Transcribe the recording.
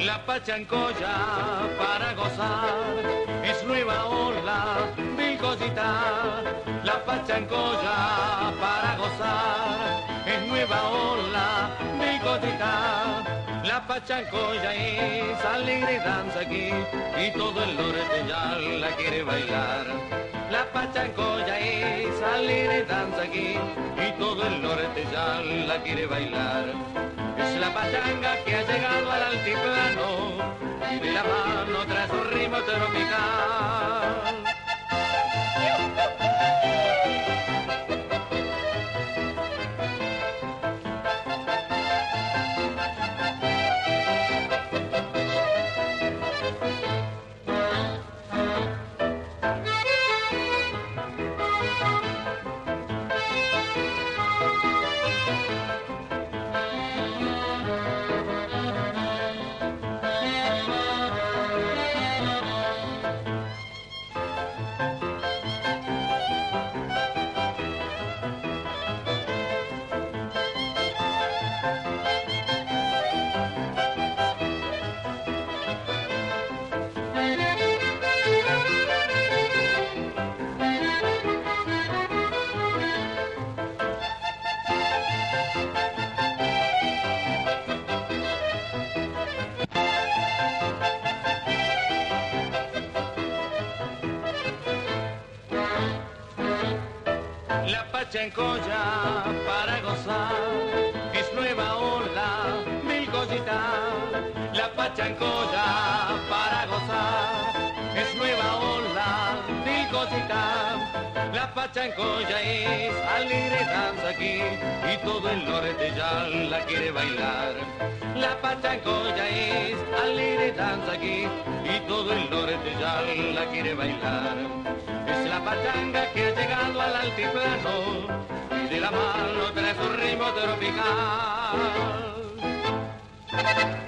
La pachancoya para gozar es nueva ola, mi cosita. La pachancoya para gozar es nueva ola, mi cosita. La pachancoya es alegre danza aquí y todo el norte ya la quiere bailar. La pachancoya es alegre danza aquí y todo el norte ya la quiere bailar. Es la pachanga que ha llegado al altiplano y de la mano trae su ritmo tropical. La pachancoya para gozar es nueva ola, mil cositas. La pachancoya para gozar es nueva ola, mil cositas. La pachancoya es alegre danza aquí y todo el norte ya la quiere bailar. La pachancoya es alegre danza aquí y todo el norte ya la quiere bailar. Es la pachanga que ha llegado al altiplano y de la mano trae su ritmo tropical.